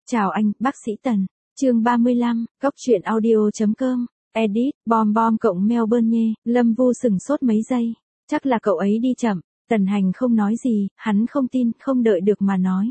Chào anh, bác sĩ Tần. Chương 35, Góc truyện audio.com. Edit, bom cộng Melbourne. Lâm Vu sửng sốt mấy giây. Chắc là cậu ấy đi chậm. Tần Hành không nói gì, hắn không tin, không đợi được mà nói.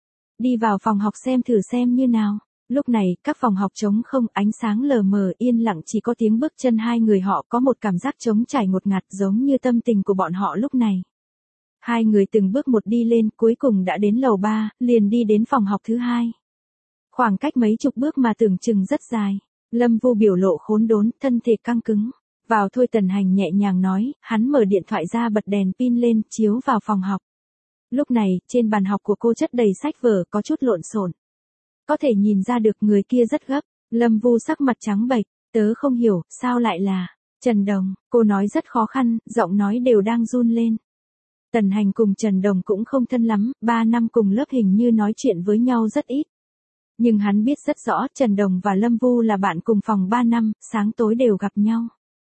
Đi vào phòng học xem thử xem như nào. Lúc này, các phòng học trống không, ánh sáng lờ mờ, yên lặng, chỉ có tiếng bước chân hai người họ, có một cảm giác trống trải ngột ngạt giống như tâm tình của bọn họ lúc này. Hai người từng bước một đi lên, cuối cùng đã đến lầu 3, liền đi đến phòng học thứ hai. Khoảng cách mấy chục bước mà tưởng chừng rất dài. Lâm Vu biểu lộ khốn đốn, thân thể căng cứng. Vào thôi, Tần Hành nhẹ nhàng nói, hắn mở điện thoại ra, bật đèn pin lên, chiếu vào phòng học. Lúc này, trên bàn học của cô chất đầy sách vở, có chút lộn xộn. Có thể nhìn ra được người kia rất gấp. Lâm Vu sắc mặt trắng bệch, tớ không hiểu, sao lại là Trần Đồng, cô nói rất khó khăn, giọng nói đều đang run lên. Tần Hành cùng Trần Đồng cũng không thân lắm, 3 năm cùng lớp hình như nói chuyện với nhau rất ít. Nhưng hắn biết rất rõ Trần Đồng và Lâm Vu là bạn cùng phòng 3 năm, sáng tối đều gặp nhau.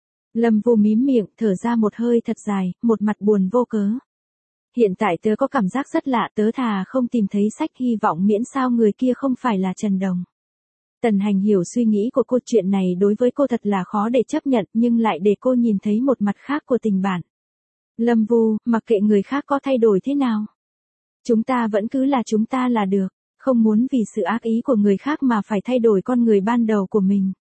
Lâm Vu mím miệng, thở ra một hơi thật dài, một mặt buồn vô cớ. Hiện tại tớ có cảm giác rất lạ, tớ thà không tìm thấy sách, hy vọng miễn sao người kia không phải là Trần Đồng. Tần Hành hiểu suy nghĩ của cô, chuyện này đối với cô thật là khó để chấp nhận, nhưng lại để cô nhìn thấy một mặt khác của tình bạn. Lâm Vu, mặc kệ người khác có thay đổi thế nào, chúng ta vẫn cứ là chúng ta là được, không muốn vì sự ác ý của người khác mà phải thay đổi con người ban đầu của mình.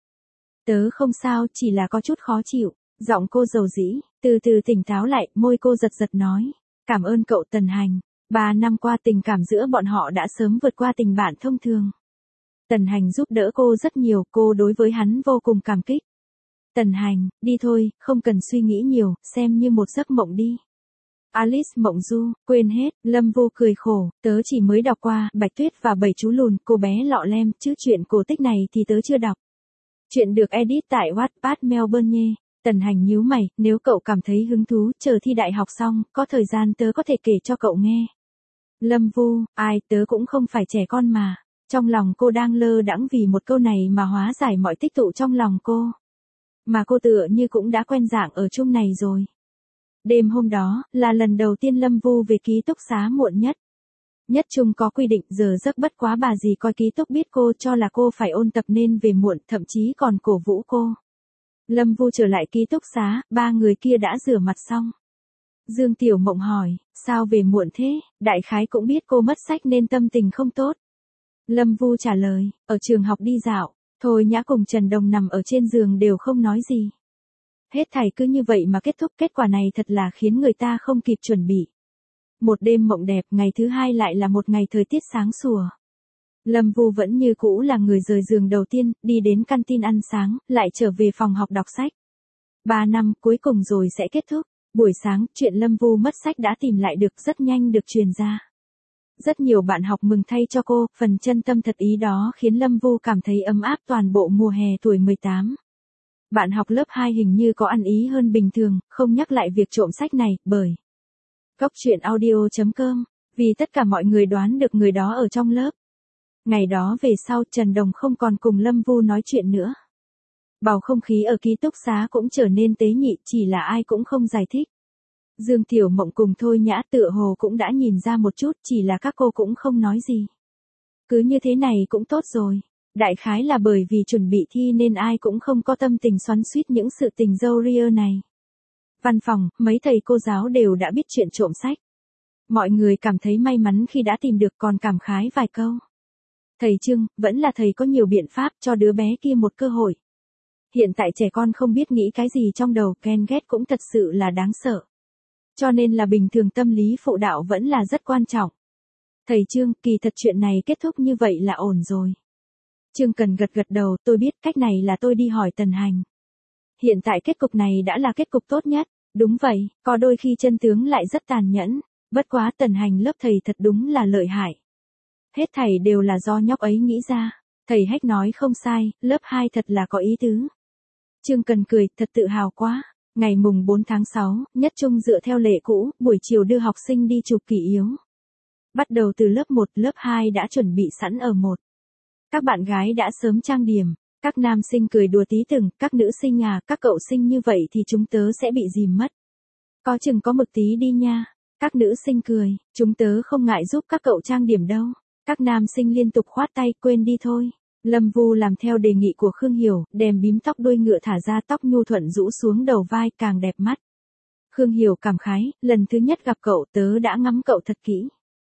Tớ không sao, chỉ là có chút khó chịu. Giọng cô dầu dĩ, từ từ tỉnh táo lại, môi cô giật giật nói. Cảm ơn cậu Tần Hành. 3 năm qua tình cảm giữa bọn họ đã sớm vượt qua tình bạn thông thường. Tần Hành giúp đỡ cô rất nhiều, cô đối với hắn vô cùng cảm kích. Tần Hành, đi thôi, không cần suy nghĩ nhiều, xem như một giấc mộng đi. Alice Mộng Du, quên hết. Lâm Vu cười khổ, tớ chỉ mới đọc qua Bạch Tuyết và 7 chú lùn, cô bé lọ lem, chứ chuyện cổ tích này thì tớ chưa đọc. Chuyện được edit tại Wattpad Melbourne. Tần Hành nhíu mày, nếu cậu cảm thấy hứng thú, chờ thi đại học xong, có thời gian tớ có thể kể cho cậu nghe. Lâm Vu, ai, tớ cũng không phải trẻ con mà. Trong lòng cô đang lơ đãng vì một câu này mà hóa giải mọi tích tụ trong lòng cô. Mà cô tựa như cũng đã quen dạng ở chung này rồi. Đêm hôm đó, là lần đầu tiên Lâm Vu về ký túc xá muộn nhất. Nhất trung có quy định giờ giấc, bất quá bà dì coi ký túc biết cô cho là cô phải ôn tập nên về muộn, thậm chí còn cổ vũ cô. Lâm Vu trở lại ký túc xá, 3 người kia đã rửa mặt xong. Dương Tiểu Mộng hỏi, sao về muộn thế, đại khái cũng biết cô mất sách nên tâm tình không tốt. Lâm Vu trả lời, ở trường học đi dạo, Thôi Nhã cùng Trần Đồng nằm ở trên giường đều không nói gì. Hết thảy cứ như vậy mà kết thúc, kết quả này thật là khiến người ta không kịp chuẩn bị. Một đêm mộng đẹp, ngày thứ hai lại là một ngày thời tiết sáng sủa. Lâm Vu vẫn như cũ là người rời giường đầu tiên, đi đến canteen ăn sáng, lại trở về phòng học đọc sách. 3 năm cuối cùng rồi sẽ kết thúc. Buổi sáng, chuyện Lâm Vu mất sách đã tìm lại được rất nhanh được truyền ra. Rất nhiều bạn học mừng thay cho cô, phần chân tâm thật ý đó khiến Lâm Vu cảm thấy ấm áp toàn bộ mùa hè tuổi 18. Bạn học lớp 2 hình như có ăn ý hơn bình thường, không nhắc lại việc trộm sách này, bởi Góc truyện audio.com, vì tất cả mọi người đoán được người đó ở trong lớp. Ngày đó về sau, Trần Đồng không còn cùng Lâm Vu nói chuyện nữa. Bầu không khí ở ký túc xá cũng trở nên tế nhị, chỉ là ai cũng không giải thích. Dương Tiểu Mộng cùng Thôi Nhã tựa hồ cũng đã nhìn ra một chút, chỉ là các cô cũng không nói gì. Cứ như thế này cũng tốt rồi. Đại khái là bởi vì chuẩn bị thi nên ai cũng không có tâm tình xoắn xuýt những sự tình râu ria này. Văn phòng, mấy thầy cô giáo đều đã biết chuyện trộm sách. Mọi người cảm thấy may mắn khi đã tìm được, còn cảm khái vài câu. Thầy Trương, vẫn là thầy có nhiều biện pháp cho đứa bé kia một cơ hội. Hiện tại trẻ con không biết nghĩ cái gì trong đầu, ghen ghét cũng thật sự là đáng sợ. Cho nên là bình thường tâm lý phụ đạo vẫn là rất quan trọng. Thầy Trương, kỳ thật chuyện này kết thúc như vậy là ổn rồi. Trương Cần gật gật đầu, tôi biết, cách này là tôi đi hỏi Tần Hành. Hiện tại kết cục này đã là kết cục tốt nhất. Đúng vậy, có đôi khi chân tướng lại rất tàn nhẫn. Bất quá Tần Hành lớp thầy thật đúng là lợi hại. Hết thảy đều là do nhóc ấy nghĩ ra. Thầy Hách nói không sai, lớp 2 thật là có ý tứ. Trương Cần cười, thật tự hào quá. Ngày mùng 4 tháng 6, nhất trung dựa theo lệ cũ, buổi chiều đưa học sinh đi chụp kỷ yếu. Bắt đầu từ lớp 1, lớp 2 đã chuẩn bị sẵn ở 1. Các bạn gái đã sớm trang điểm, các nam sinh cười đùa tí từng, các nữ sinh à, các cậu sinh như vậy thì chúng tớ sẽ bị dìm mất. Có chừng có mực tí đi nha. Các nữ sinh cười, chúng tớ không ngại giúp các cậu trang điểm đâu. Các nam sinh liên tục khoát tay, quên đi thôi. Lâm Vu làm theo đề nghị của Khương Hiểu, đem bím tóc đuôi ngựa thả ra, tóc nhu thuận rũ xuống đầu vai, càng đẹp mắt. Khương Hiểu cảm khái, lần thứ nhất gặp cậu tớ đã ngắm cậu thật kỹ.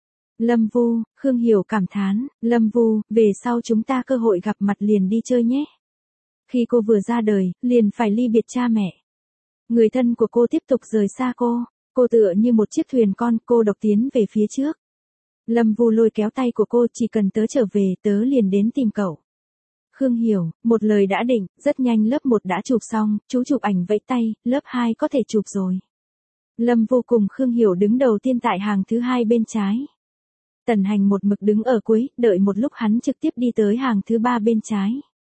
Lâm Vu, Khương Hiểu cảm thán, Lâm Vu, về sau chúng ta cơ hội gặp mặt liền đi chơi nhé. Khi cô vừa ra đời, liền phải ly biệt cha mẹ. Người thân của cô tiếp tục rời xa cô tựa như một chiếc thuyền con, cô độc tiến về phía trước. Lâm Vu lôi kéo tay của cô, chỉ cần tớ trở về, tớ liền đến tìm cậu. Khương Hiểu, một lời đã định, rất nhanh lớp 1 đã chụp xong, chú chụp ảnh vẫy tay, lớp 2 có thể chụp rồi. Lâm Vu cùng Khương Hiểu đứng đầu tiên tại hàng thứ 2 bên trái. Tần Hành một mực đứng ở cuối, đợi một lúc hắn trực tiếp đi tới hàng thứ 3 bên trái.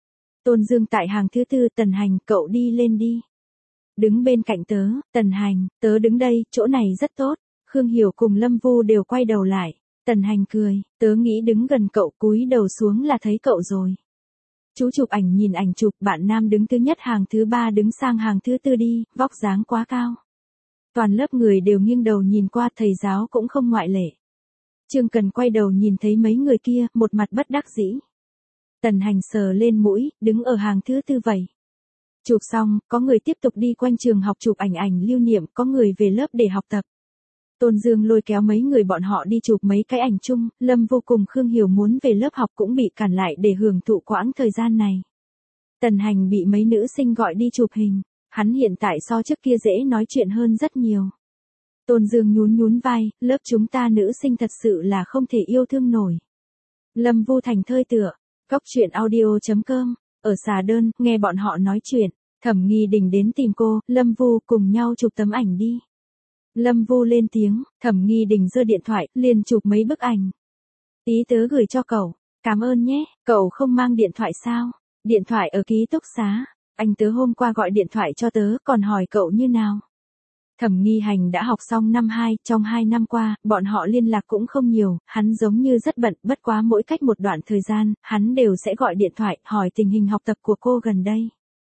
Tôn Dương tại hàng thứ 4, Tần Hành, cậu đi lên đi. Đứng bên cạnh tớ, Tần Hành, tớ đứng đây, chỗ này rất tốt. Khương Hiểu cùng Lâm Vu đều quay đầu lại. Tần Hành cười, tớ nghĩ đứng gần cậu, cúi đầu xuống là thấy cậu rồi. Chú chụp ảnh nhìn ảnh chụp, bạn nam đứng thứ nhất hàng thứ 3 đứng sang hàng thứ 4 đi, vóc dáng quá cao. Toàn lớp người đều nghiêng đầu nhìn qua, thầy giáo cũng không ngoại lệ. Trương Cần quay đầu nhìn thấy mấy người kia, một mặt bất đắc dĩ. Tần Hành sờ lên mũi, đứng ở hàng thứ 4 vậy. Chụp xong, có người tiếp tục đi quanh trường học chụp ảnh lưu niệm, có người về lớp để học tập. Tôn Dương lôi kéo mấy người bọn họ đi chụp mấy cái ảnh chung, Lâm vô cùng Khương Hiểu muốn về lớp học cũng bị cản lại để hưởng thụ quãng thời gian này. Tần Hành bị mấy nữ sinh gọi đi chụp hình, hắn hiện tại so trước kia dễ nói chuyện hơn rất nhiều. Tôn Dương nhún vai, lớp chúng ta nữ sinh thật sự là không thể yêu thương nổi. Lâm Vu thành thơi tựa, góc truyện audio.com, ở xà đơn, nghe bọn họ nói chuyện, Thẩm Nghi Đình đến tìm cô, Lâm Vu cùng nhau chụp tấm ảnh đi. Lâm Vu lên tiếng, Thẩm Nghi Đình giơ điện thoại, liền chụp mấy bức ảnh. Tí tớ gửi cho cậu, cảm ơn nhé, cậu không mang điện thoại sao? Điện thoại ở ký túc xá, anh tớ hôm qua gọi điện thoại cho tớ, còn hỏi cậu như nào? Thẩm Nghi Hành đã học xong năm 2, trong 2 năm qua, bọn họ liên lạc cũng không nhiều, hắn giống như rất bận, bất quá mỗi cách một đoạn thời gian, hắn đều sẽ gọi điện thoại, hỏi tình hình học tập của cô gần đây.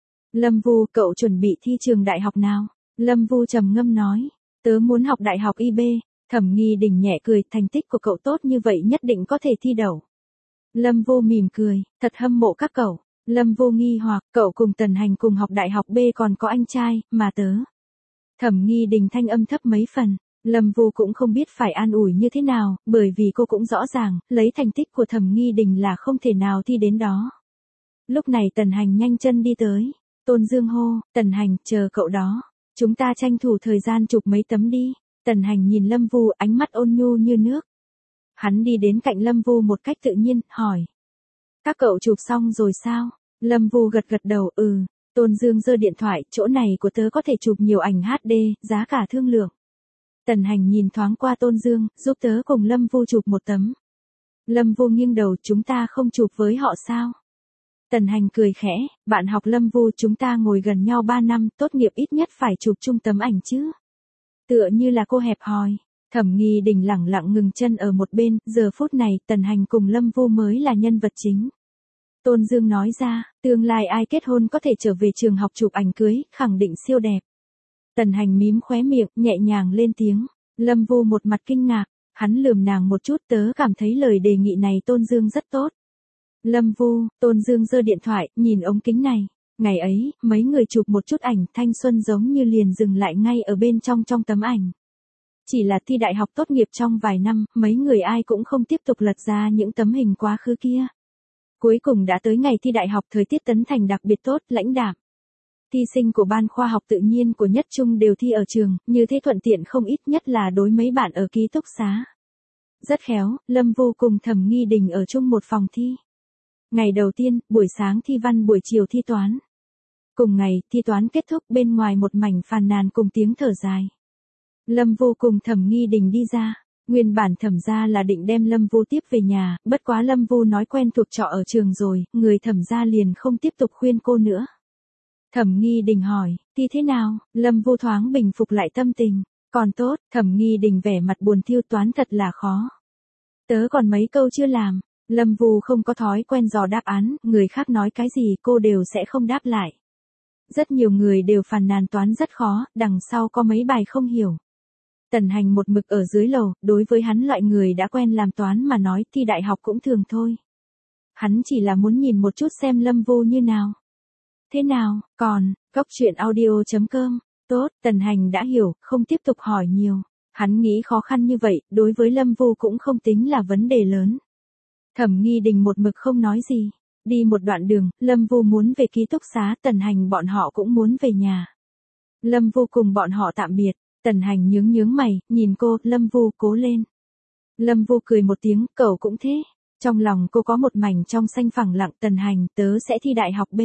Lâm Vu, cậu chuẩn bị thi trường đại học nào? Lâm Vu trầm ngâm nói, tớ muốn học đại học IB. Thẩm Nghi Đình nhẹ cười, thành tích của cậu tốt như vậy nhất định có thể thi đậu. Lâm Vu mỉm cười, thật hâm mộ các cậu. Lâm Vu nghi hoặc, cậu cùng Tần Hành cùng học đại học B còn có anh trai, mà tớ. Thẩm Nghi Đình thanh âm thấp mấy phần, Lâm Vu cũng không biết phải an ủi như thế nào, bởi vì cô cũng rõ ràng, lấy thành tích của Thẩm Nghi Đình là không thể nào thi đến đó. Lúc này Tần Hành nhanh chân đi tới, Tôn Dương hô, Tần Hành, chờ cậu đó. Chúng ta tranh thủ thời gian chụp mấy tấm đi. Tần Hành nhìn Lâm Vu, ánh mắt ôn nhu như nước. Hắn đi đến cạnh Lâm Vu một cách tự nhiên, hỏi. Các cậu chụp xong rồi sao? Lâm Vu gật gật đầu, Tôn Dương giơ điện thoại, chỗ này của tớ có thể chụp nhiều ảnh HD, giá cả thương lượng. Tần Hành nhìn thoáng qua Tôn Dương, giúp tớ cùng Lâm Vu chụp một tấm. Lâm Vu nghiêng đầu, chúng ta không chụp với họ sao? Tần Hành cười khẽ, bạn học Lâm Vu, chúng ta ngồi gần nhau 3 năm, tốt nghiệp ít nhất phải chụp chung tấm ảnh chứ. Tựa như là cô hẹp hòi. Thẩm Nghi Đình lẳng lặng ngừng chân ở một bên, giờ phút này, Tần Hành cùng Lâm Vu mới là nhân vật chính. Tôn Dương nói ra, tương lai ai kết hôn có thể trở về trường học chụp ảnh cưới, khẳng định siêu đẹp. Tần Hành mím khóe miệng, nhẹ nhàng lên tiếng. Lâm Vu một mặt kinh ngạc, hắn lườm nàng một chút, tớ cảm thấy lời đề nghị này Tôn Dương rất tốt. Lâm Vu, Tôn Dương giơ điện thoại, nhìn ống kính này. Ngày ấy, mấy người chụp một chút ảnh thanh xuân giống như liền dừng lại ngay ở bên trong tấm ảnh. Chỉ là thi đại học tốt nghiệp trong vài năm, mấy người ai cũng không tiếp tục lật ra những tấm hình quá khứ kia. Cuối cùng đã tới ngày thi đại học, thời tiết Tấn Thành đặc biệt tốt, lãnh đạm. Thi sinh của ban khoa học tự nhiên của Nhất Trung đều thi ở trường, như thế thuận tiện không ít, nhất là đối mấy bạn ở ký túc xá. Rất khéo, Lâm Vu cùng Thẩm Nghi Đình ở chung một phòng thi. Ngày đầu tiên, buổi sáng thi văn, buổi chiều thi toán. Cùng ngày, thi toán kết thúc, bên ngoài một mảnh phàn nàn cùng tiếng thở dài. Lâm Vu cùng Thẩm Nghi Đình đi ra. Nguyên bản Thẩm gia là định đem Lâm Vu tiếp về nhà, bất quá Lâm Vu nói quen thuộc trọ ở trường rồi, người Thẩm gia liền không tiếp tục khuyên cô nữa. Thẩm Nghi Đình hỏi, thi thế nào? Lâm Vu thoáng bình phục lại tâm tình. Còn tốt, Thẩm Nghi Đình vẻ mặt buồn thiu, toán thật là khó. Tớ còn mấy câu chưa làm. Lâm Vu không có thói quen dò đáp án, người khác nói cái gì cô đều sẽ không đáp lại. Rất nhiều người đều phàn nàn toán rất khó, đằng sau có mấy bài không hiểu. Tần Hành một mực ở dưới lầu, đối với hắn loại người đã quen làm toán mà nói thi đại học cũng thường thôi. Hắn chỉ là muốn nhìn một chút xem Lâm Vu như nào. Thế nào, còn, cóc truyện audio.com, tốt, Tần Hành đã hiểu, không tiếp tục hỏi nhiều. Hắn nghĩ khó khăn như vậy, đối với Lâm Vu cũng không tính là vấn đề lớn. Thẩm Nghi Đình một mực không nói gì. Đi một đoạn đường, Lâm Vu muốn về ký túc xá, Tần Hành bọn họ cũng muốn về nhà. Lâm Vu cùng bọn họ tạm biệt, Tần Hành nhướng mày, nhìn cô, Lâm Vu cố lên. Lâm Vu cười một tiếng, cậu cũng thế. Trong lòng cô có một mảnh trong xanh phẳng lặng, Tần Hành, tớ sẽ thi đại học B.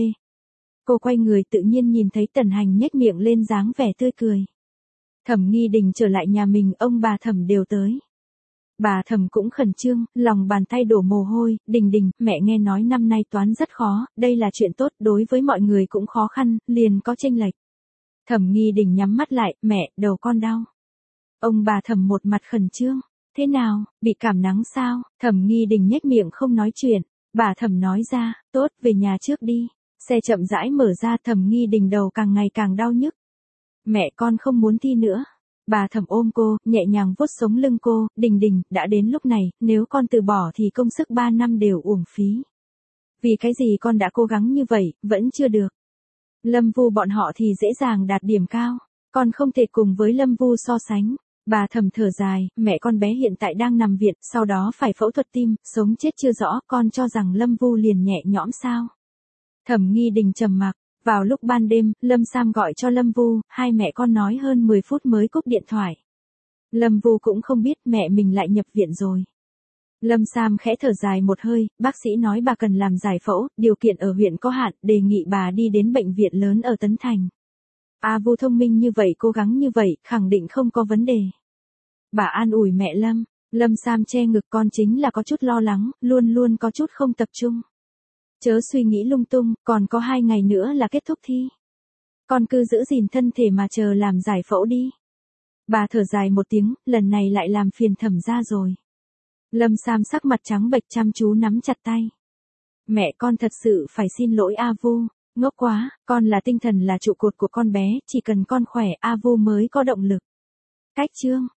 Cô quay người tự nhiên nhìn thấy Tần Hành nhếch miệng lên dáng vẻ tươi cười. Thẩm Nghi Đình trở lại nhà mình, ông bà Thẩm đều tới. Bà Thẩm cũng khẩn trương, lòng bàn tay đổ mồ hôi, Đình Đình, mẹ nghe nói năm nay toán rất khó, đây là chuyện tốt, đối với mọi người cũng khó khăn, liền có chênh lệch. Thẩm Nghi Đình nhắm mắt lại, mẹ, đầu con đau. Ông bà Thẩm một mặt khẩn trương, thế nào, bị cảm nắng sao? Thẩm Nghi Đình nhếch miệng không nói chuyện, bà Thẩm nói ra, tốt, về nhà trước đi. Xe chậm rãi mở ra, Thẩm Nghi Đình đầu càng ngày càng đau nhức. Mẹ con không muốn thi nữa. Bà Thẩm ôm cô, nhẹ nhàng vuốt sống lưng cô, Đình Đình, đã đến lúc này, nếu con từ bỏ thì công sức 3 năm đều uổng phí. Vì cái gì con đã cố gắng như vậy, vẫn chưa được. Lâm Vu bọn họ thì dễ dàng đạt điểm cao, con không thể cùng với Lâm Vu so sánh. Bà Thẩm thở dài, mẹ con bé hiện tại đang nằm viện, sau đó phải phẫu thuật tim, sống chết chưa rõ, con cho rằng Lâm Vu liền nhẹ nhõm sao? Thẩm Nghi Đình trầm mặc, vào lúc ban đêm, Lâm Sam gọi cho Lâm Vu, hai mẹ con nói hơn 10 phút mới cúp điện thoại. Lâm Vu cũng không biết mẹ mình lại nhập viện rồi. Lâm Sam khẽ thở dài một hơi, bác sĩ nói bà cần làm giải phẫu, điều kiện ở huyện có hạn, đề nghị bà đi đến bệnh viện lớn ở Tấn Thành. Vu thông minh như vậy, cố gắng như vậy, khẳng định không có vấn đề. Bà an ủi mẹ Lâm, Lâm Sam che ngực, con chính là có chút lo lắng, luôn luôn có chút không tập trung. Chớ suy nghĩ lung tung, còn có 2 ngày nữa là kết thúc thi. Con cứ giữ gìn thân thể mà chờ làm giải phẫu đi. Bà thở dài một tiếng, lần này lại làm phiền Thẩm gia rồi. Lâm Sam sắc mặt trắng bệch chăm chú nắm chặt tay. Mẹ con thật sự phải xin lỗi A Vu, ngốc quá, con là tinh thần là trụ cột của con bé, chỉ cần con khỏe A Vu mới có động lực. Cách chương